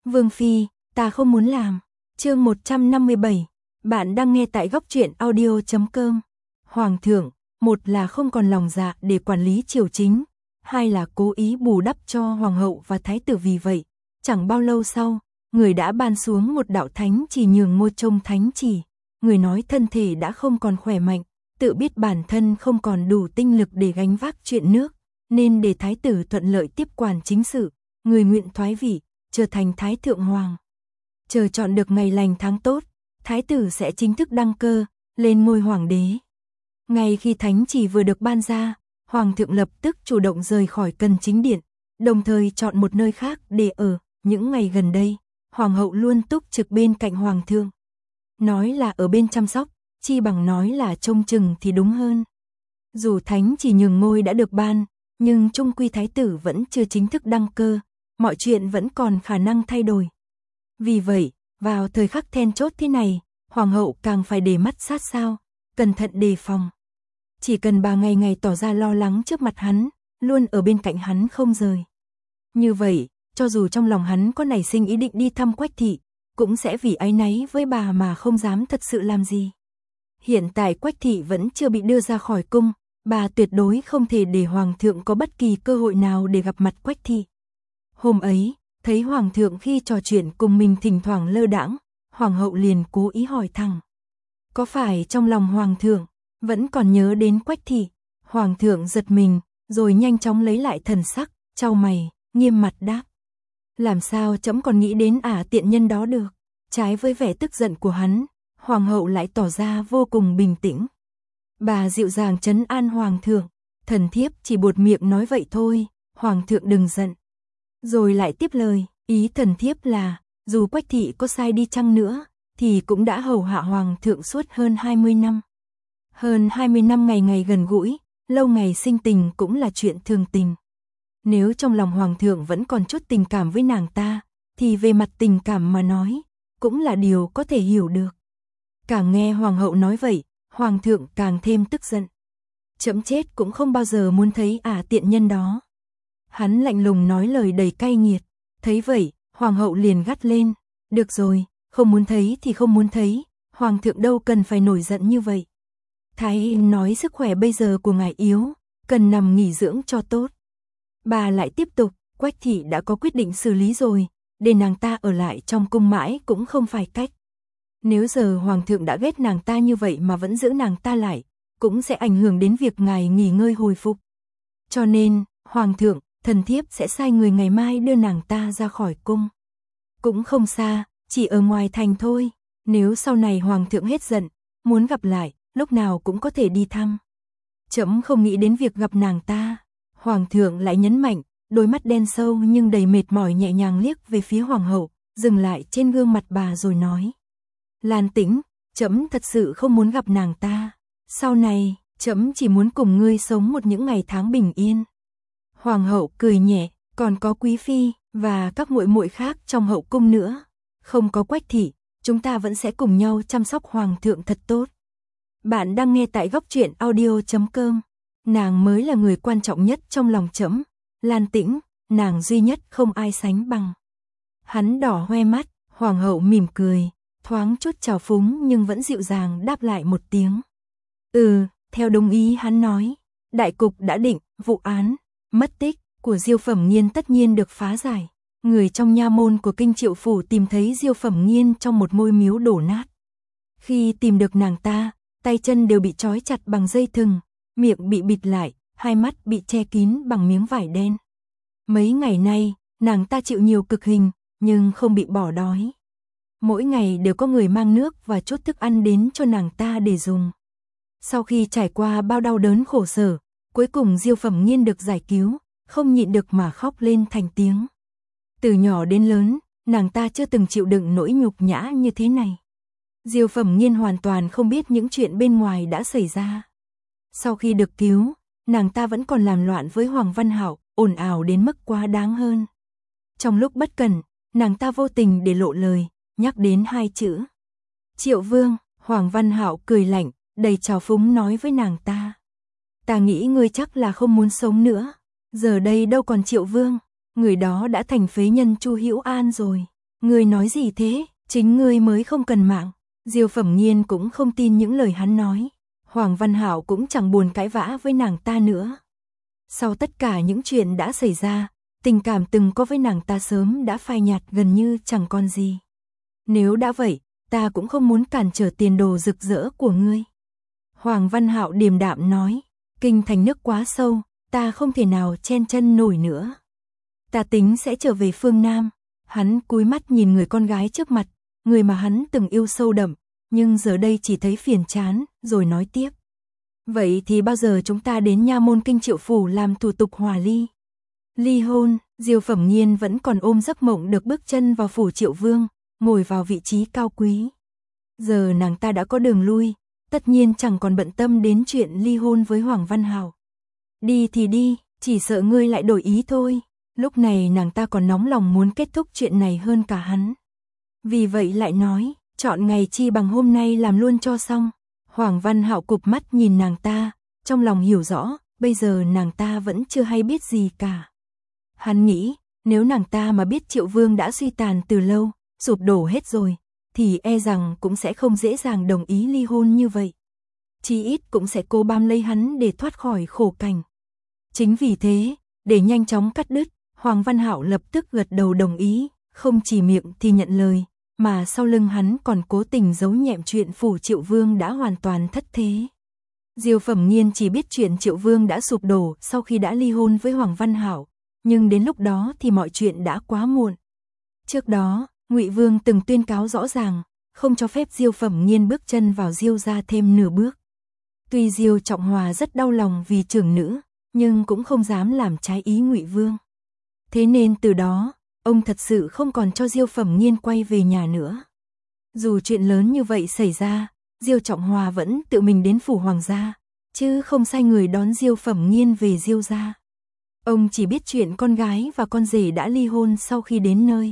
Vương Phi, ta không muốn làm. Chương 157. Bạn đang nghe tại góc truyện audio.com. Hoàng thượng, một là không còn lòng dạ để quản lý triều chính, hai là cố ý bù đắp cho hoàng hậu và thái tử, vì vậy, chẳng bao lâu sau, người đã ban xuống một đạo thánh chỉ nhường ngôi trông thánh chỉ. Người nói thân thể đã không còn khỏe mạnh, tự biết bản thân không còn đủ tinh lực để gánh vác chuyện nước, nên để thái tử thuận lợi tiếp quản chính sự, người nguyện thoái vị, trở thành thái thượng hoàng. Chờ chọn được ngày lành tháng tốt, thái tử sẽ chính thức đăng cơ, lên ngôi hoàng đế. Ngay khi thánh chỉ vừa được ban ra, hoàng thượng lập tức chủ động rời khỏi Cần Chính Điện, đồng thời chọn một nơi khác để ở. Những ngày gần đây, hoàng hậu luôn túc trực bên cạnh hoàng thượng. Nói là ở bên chăm sóc, chi bằng nói là trông chừng thì đúng hơn. Dù thánh chỉ nhường ngôi đã được ban, nhưng chung quy thái tử vẫn chưa chính thức đăng cơ, mọi chuyện vẫn còn khả năng thay đổi. Vì vậy, vào thời khắc then chốt thế này, hoàng hậu càng phải để mắt sát sao, cẩn thận đề phòng. Chỉ cần bà ngày ngày tỏ ra lo lắng trước mặt hắn, luôn ở bên cạnh hắn không rời. Như vậy, cho dù trong lòng hắn có nảy sinh ý định đi thăm Quách thị, cũng sẽ vì áy náy với bà mà không dám thật sự làm gì. Hiện tại Quách thị vẫn chưa bị đưa ra khỏi cung, bà tuyệt đối không thể để hoàng thượng có bất kỳ cơ hội nào để gặp mặt Quách thị. Hôm ấy, thấy hoàng thượng khi trò chuyện cùng mình thỉnh thoảng lơ đãng, hoàng hậu liền cố ý hỏi thẳng. Có phải trong lòng hoàng thượng vẫn còn nhớ đến Quách thị? Hoàng thượng giật mình, rồi nhanh chóng lấy lại thần sắc, chau mày, nghiêm mặt đáp. Làm sao trẫm còn nghĩ đến tiện nhân đó được? Trái với vẻ tức giận của hắn, hoàng hậu lại tỏ ra vô cùng bình tĩnh. Bà dịu dàng trấn an hoàng thượng, thần thiếp chỉ buột miệng nói vậy thôi, hoàng thượng đừng giận. Rồi lại tiếp lời, ý thần thiếp là, dù Quách thị có sai đi chăng nữa, thì cũng đã hầu hạ hoàng thượng suốt hơn 20 năm. Hơn 20 năm ngày ngày gần gũi, lâu ngày sinh tình cũng là chuyện thường tình. Nếu trong lòng hoàng thượng vẫn còn chút tình cảm với nàng ta, thì về mặt tình cảm mà nói, cũng là điều có thể hiểu được. Càng nghe hoàng hậu nói vậy, hoàng thượng càng thêm tức giận. Trẫm chết cũng không bao giờ muốn thấy tiện nhân đó. Hắn lạnh lùng nói lời đầy cay nghiệt. Thấy vậy, hoàng hậu liền gắt lên. Được rồi, không muốn thấy thì không muốn thấy, hoàng thượng đâu cần phải nổi giận như vậy. Thái nói sức khỏe bây giờ của ngài yếu, cần nằm nghỉ dưỡng cho tốt. Bà lại tiếp tục, Quách thị đã có quyết định xử lý rồi, để nàng ta ở lại trong cung mãi cũng không phải cách. Nếu giờ hoàng thượng đã ghét nàng ta như vậy mà vẫn giữ nàng ta lại, cũng sẽ ảnh hưởng đến việc ngài nghỉ ngơi hồi phục. Cho nên, hoàng thượng, thần thiếp sẽ sai người ngày mai đưa nàng ta ra khỏi cung. Cũng không xa, chỉ ở ngoài thành thôi. Nếu sau này hoàng thượng hết giận, muốn gặp lại, lúc nào cũng có thể đi thăm. Trẫm không nghĩ đến việc gặp nàng ta. Hoàng thượng lại nhấn mạnh, đôi mắt đen sâu nhưng đầy mệt mỏi nhẹ nhàng liếc về phía hoàng hậu, dừng lại trên gương mặt bà rồi nói. Lan Tĩnh, trẫm thật sự không muốn gặp nàng ta. Sau này, trẫm chỉ muốn cùng ngươi sống một những ngày tháng bình yên. Hoàng hậu cười nhẹ, còn có quý phi và các muội muội khác trong hậu cung nữa. Không có Quách thị, chúng ta vẫn sẽ cùng nhau chăm sóc hoàng thượng thật tốt. Bạn đang nghe tại góc truyện audio.com. Nàng mới là người quan trọng nhất trong lòng trẫm. Lan Tĩnh, nàng duy nhất không ai sánh bằng. Hắn đỏ hoe mắt, hoàng hậu mỉm cười, thoáng chút trào phúng nhưng vẫn dịu dàng đáp lại một tiếng. Theo đúng ý hắn nói, đại cục đã định, vụ án mất tích của Diêu Phẩm Nghiên tất nhiên được phá giải. Người trong nha môn của Kinh Triệu phủ tìm thấy Diêu Phẩm Nghiên trong một ngôi miếu đổ nát. Khi tìm được nàng ta, tay chân đều bị trói chặt bằng dây thừng, miệng bị bịt lại, hai mắt bị che kín bằng miếng vải đen. Mấy ngày nay, nàng ta chịu nhiều cực hình, nhưng không bị bỏ đói. Mỗi ngày đều có người mang nước và chút thức ăn đến cho nàng ta để dùng. Sau khi trải qua bao đau đớn khổ sở, cuối cùng Diêu Phẩm Nghiên được giải cứu, không nhịn được mà khóc lên thành tiếng. Từ nhỏ đến lớn, nàng ta chưa từng chịu đựng nỗi nhục nhã như thế này. Diêu Phẩm Nghiên hoàn toàn không biết những chuyện bên ngoài đã xảy ra. Sau khi được cứu, nàng ta vẫn còn làm loạn với Hoàng Văn Hạo, ồn ào đến mức quá đáng hơn. Trong lúc bất cẩn, nàng ta vô tình để lộ lời, nhắc đến hai chữ. Triệu Vương. Hoàng Văn Hạo cười lạnh, đầy trào phúng nói với nàng ta. Ta nghĩ ngươi chắc là không muốn sống nữa. Giờ đây đâu còn Triệu Vương, người đó đã thành phế nhân Chu Hữu An rồi. Ngươi nói gì thế, chính ngươi mới không cần mạng. Diêu Phẩm Nghiên cũng không tin những lời hắn nói. Hoàng Văn Hạo cũng chẳng buồn cãi vã với nàng ta nữa. Sau tất cả những chuyện đã xảy ra, tình cảm từng có với nàng ta sớm đã phai nhạt gần như chẳng còn gì. Nếu đã vậy, ta cũng không muốn cản trở tiền đồ rực rỡ của ngươi. Hoàng Văn Hạo điềm đạm nói, kinh thành nước quá sâu, ta không thể nào chen chân nổi nữa. Ta tính sẽ trở về phương Nam. Hắn cúi mắt nhìn người con gái trước mặt, người mà hắn từng yêu sâu đậm, nhưng giờ đây chỉ thấy phiền chán, rồi nói tiếp. Vậy thì bao giờ chúng ta đến nha môn Kinh Triệu phủ làm thủ tục hòa ly? Ly hôn, Diêu Phẩm Nghiên vẫn còn ôm giấc mộng được bước chân vào phủ Triệu Vương, ngồi vào vị trí cao quý. Giờ nàng ta đã có đường lui, tất nhiên chẳng còn bận tâm đến chuyện ly hôn với Hoàng Văn Hạo. Đi thì đi, chỉ sợ ngươi lại đổi ý thôi. Lúc này nàng ta còn nóng lòng muốn kết thúc chuyện này hơn cả hắn. Vì vậy lại nói, chọn ngày chi bằng hôm nay làm luôn cho xong. Hoàng Văn Hạo cụp mắt nhìn nàng ta, trong lòng hiểu rõ, bây giờ nàng ta vẫn chưa hay biết gì cả. Hắn nghĩ, nếu nàng ta mà biết Triệu Vương đã suy tàn từ lâu, sụp đổ hết rồi, thì e rằng cũng sẽ không dễ dàng đồng ý ly hôn như vậy. Chí ít cũng sẽ cố bám lấy hắn để thoát khỏi khổ cảnh. Chính vì thế, để nhanh chóng cắt đứt, Hoàng Văn Hạo lập tức gật đầu đồng ý, không chỉ miệng thì nhận lời, mà sau lưng hắn còn cố tình giấu nhẹm chuyện phủ Triệu Vương đã hoàn toàn thất thế. Diêu Phẩm Nghiên chỉ biết chuyện Triệu Vương đã sụp đổ sau khi đã ly hôn với Hoàng Văn Hạo, nhưng đến lúc đó thì mọi chuyện đã quá muộn. Trước đó, Ngụy Vương từng tuyên cáo rõ ràng, không cho phép Diêu Phẩm Nghiên bước chân vào Diêu gia thêm nửa bước. Tuy Diêu Trọng Hòa rất đau lòng vì trưởng nữ, nhưng cũng không dám làm trái ý Ngụy Vương. Thế nên từ đó, ông thật sự không còn cho Diêu Phẩm Nghiên quay về nhà nữa. Dù chuyện lớn như vậy xảy ra, Diêu Trọng Hòa vẫn tự mình đến phủ hoàng gia, chứ không sai người đón Diêu Phẩm Nghiên về Diêu gia. Ông chỉ biết chuyện con gái và con rể đã ly hôn sau khi đến nơi.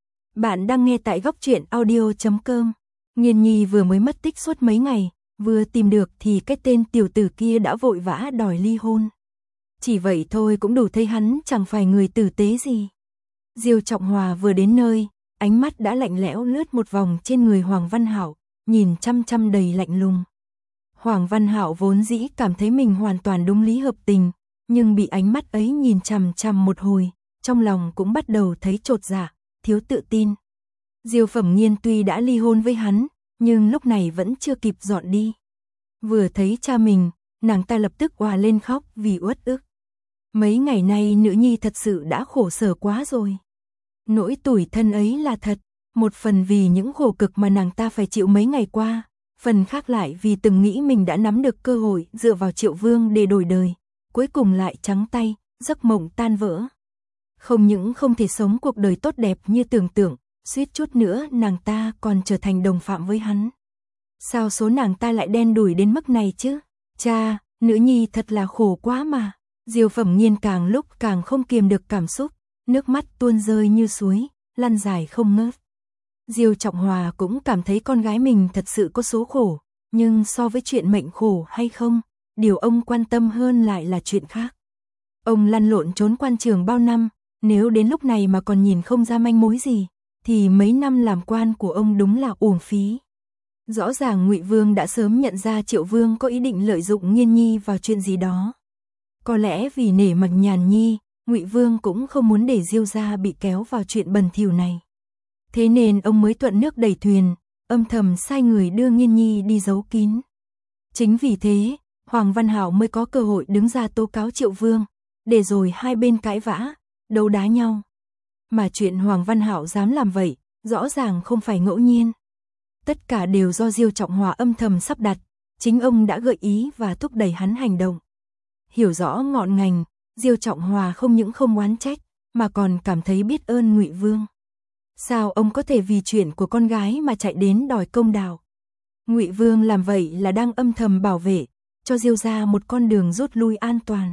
Bạn đang nghe tại Góc Truyện Audio.com. Nghiên Nhi vừa mới mất tích suốt mấy ngày, vừa tìm được thì cái tên tiểu tử kia đã vội vã đòi ly hôn. Chỉ vậy thôi cũng đủ thấy hắn chẳng phải người tử tế gì. Diêu Trọng Hòa vừa đến nơi, ánh mắt đã lạnh lẽo lướt một vòng trên người Hoàng Văn Hạo, nhìn chăm chăm đầy lạnh lùng. Hoàng Văn Hạo vốn dĩ cảm thấy mình hoàn toàn đúng lý hợp tình, nhưng bị ánh mắt ấy nhìn chằm chằm một hồi, trong lòng cũng bắt đầu thấy chột dạ, thiếu tự tin. Diêu Phẩm Nghiên tuy đã ly hôn với hắn, nhưng lúc này vẫn chưa kịp dọn đi. Vừa thấy cha mình, nàng ta lập tức òa lên khóc vì uất ức. Mấy ngày nay nữ nhi thật sự đã khổ sở quá rồi. Nỗi tủi thân ấy là thật, một phần vì những khổ cực mà nàng ta phải chịu mấy ngày qua, phần khác lại vì từng nghĩ mình đã nắm được cơ hội dựa vào Triệu Vương để đổi đời, cuối cùng lại trắng tay, giấc mộng tan vỡ. Không những không thể sống cuộc đời tốt đẹp như tưởng tượng, suýt chút nữa nàng ta còn trở thành đồng phạm với hắn. Sao số nàng ta lại đen đủi đến mức này chứ? Cha, nữ nhi thật là khổ quá mà. Diêu Phẩm Nghiên càng lúc càng không kiềm được cảm xúc, nước mắt tuôn rơi như suối, lăn dài không ngớt. Diêu Trọng Hòa cũng cảm thấy con gái mình thật sự có số khổ, nhưng so với chuyện mệnh khổ hay không, điều ông quan tâm hơn lại là chuyện khác. Ông lăn lộn trốn quan trường bao năm, nếu đến lúc này mà còn nhìn không ra manh mối gì, thì mấy năm làm quan của ông đúng là uổng phí. Rõ ràng Ngụy Vương đã sớm nhận ra Triệu Vương có ý định lợi dụng Nghiên Nhi vào chuyện gì đó. Có lẽ vì nể mặt Nhàn Nhi, Ngụy Vương cũng không muốn để Diêu gia bị kéo vào chuyện bẩn thỉu này. Thế nên ông mới thuận nước đẩy thuyền, âm thầm sai người đưa Nghiên Nhi đi giấu kín. Chính vì thế, Hoàng Văn Hạo mới có cơ hội đứng ra tố cáo Triệu Vương, để rồi hai bên cãi vã, đấu đá nhau. Mà chuyện Hoàng Văn Hạo dám làm vậy, rõ ràng không phải ngẫu nhiên. Tất cả đều do Diêu Trọng Hòa âm thầm sắp đặt, chính ông đã gợi ý và thúc đẩy hắn hành động. Hiểu rõ ngọn ngành, Diêu Trọng Hòa không những không oán trách, mà còn cảm thấy biết ơn Ngụy Vương. Sao ông có thể vì chuyện của con gái mà chạy đến đòi công đạo? Ngụy Vương làm vậy là đang âm thầm bảo vệ, cho Diêu gia một con đường rút lui an toàn.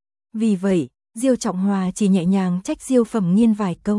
Vì vậy, Diêu Trọng Hòa chỉ nhẹ nhàng trách Diêu Phẩm Nghiên vài câu.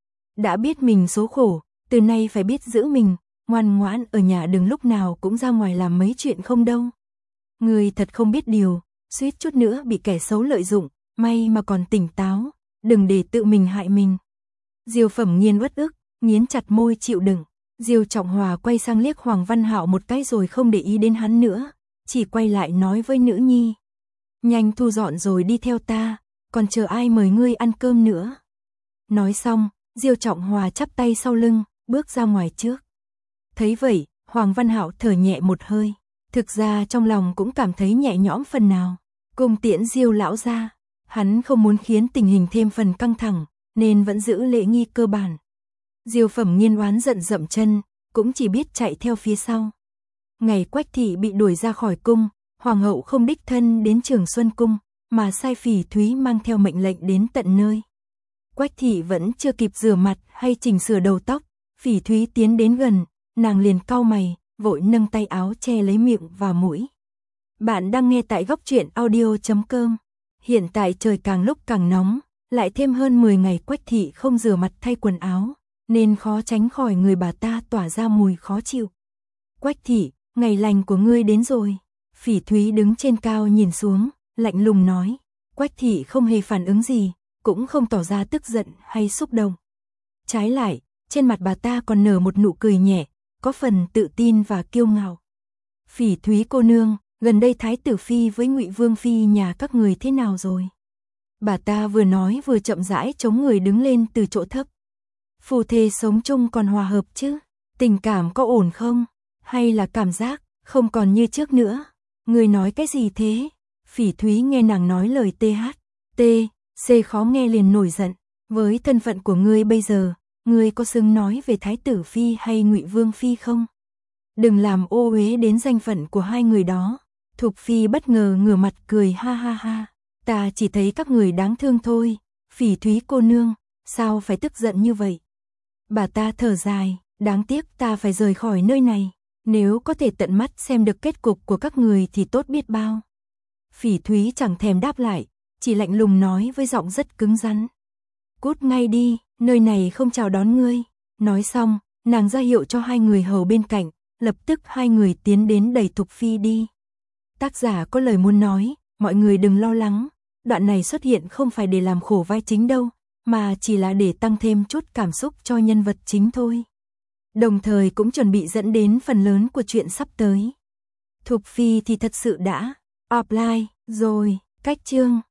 Đã biết mình số khổ, từ nay phải biết giữ mình, ngoan ngoãn ở nhà đừng lúc nào cũng ra ngoài làm mấy chuyện không đâu. Người thật không biết điều, suýt chút nữa bị kẻ xấu lợi dụng, may mà còn tỉnh táo, đừng để tự mình hại mình. Diêu Phẩm Nghiên uất ức, nghiến chặt môi chịu đựng. Diêu Trọng Hòa quay sang liếc Hoàng Văn Hạo một cái rồi không để ý đến hắn nữa, chỉ quay lại nói với nữ nhi. Nhanh thu dọn rồi đi theo ta, còn chờ ai mời ngươi ăn cơm nữa. Nói xong, Diêu Trọng Hòa chắp tay sau lưng, bước ra ngoài trước. Thấy vậy, Hoàng Văn Hạo thở nhẹ một hơi, thực ra trong lòng cũng cảm thấy nhẹ nhõm phần nào. Cùng tiễn Diêu lão gia, hắn không muốn khiến tình hình thêm phần căng thẳng, nên vẫn giữ lễ nghi cơ bản. Diêu Phẩm Nghiên oán giận dậm chân, cũng chỉ biết chạy theo phía sau. Ngày Quách thị bị đuổi ra khỏi cung, hoàng hậu không đích thân đến Trường Xuân cung, mà sai Phỉ Thúy mang theo mệnh lệnh đến tận nơi. Quách thị vẫn chưa kịp rửa mặt hay chỉnh sửa đầu tóc, Phỉ Thúy tiến đến gần, nàng liền cau mày, vội nâng tay áo che lấy miệng và mũi. Bạn đang nghe tại Góc Truyện Audio.com. Hiện tại trời càng lúc càng nóng, lại thêm hơn 10 ngày Quách thị không rửa mặt thay quần áo, nên khó tránh khỏi người bà ta tỏa ra mùi khó chịu. Quách thị, ngày lành của ngươi đến rồi. Phỉ Thúy đứng trên cao nhìn xuống, lạnh lùng nói. Quách thị không hề phản ứng gì, cũng không tỏ ra tức giận hay xúc động. Trái lại, trên mặt bà ta còn nở một nụ cười nhẹ, có phần tự tin và kiêu ngạo. Phỉ Thúy cô nương, gần đây Thái tử phi với Ngụy Vương phi nhà các người thế nào rồi? Bà ta vừa nói vừa chậm rãi chống người đứng lên từ chỗ thấp. Phù thê sống chung còn hòa hợp chứ? Tình cảm có ổn không? Hay là cảm giác không còn như trước nữa? Người nói cái gì thế? Phỉ Thúy nghe nàng nói lời THT khó nghe liền nổi giận. Với thân phận của ngươi bây giờ, ngươi có xứng nói về Thái tử phi hay Ngụy Vương phi không? Đừng làm ô uế đến danh phận của hai người đó. Thục phi bất ngờ ngửa mặt cười ha ha ha. Ta chỉ thấy các người đáng thương thôi. Phỉ Thúy cô nương, sao phải tức giận như vậy? Bà ta thở dài, đáng tiếc ta phải rời khỏi nơi này. Nếu có thể tận mắt xem được kết cục của các người thì tốt biết bao. Phỉ Thúy chẳng thèm đáp lại, chỉ lạnh lùng nói với giọng rất cứng rắn. Cút ngay đi, nơi này không chào đón ngươi. Nói xong, nàng ra hiệu cho hai người hầu bên cạnh, lập tức hai người tiến đến đẩy Thục phi đi. Tác giả có lời muốn nói, mọi người đừng lo lắng, đoạn này xuất hiện không phải để làm khổ vai chính đâu, mà chỉ là để tăng thêm chút cảm xúc cho nhân vật chính thôi. Đồng thời cũng chuẩn bị dẫn đến phần lớn của chuyện sắp tới. Thục phi thì thật sự đã offline rồi, cách chương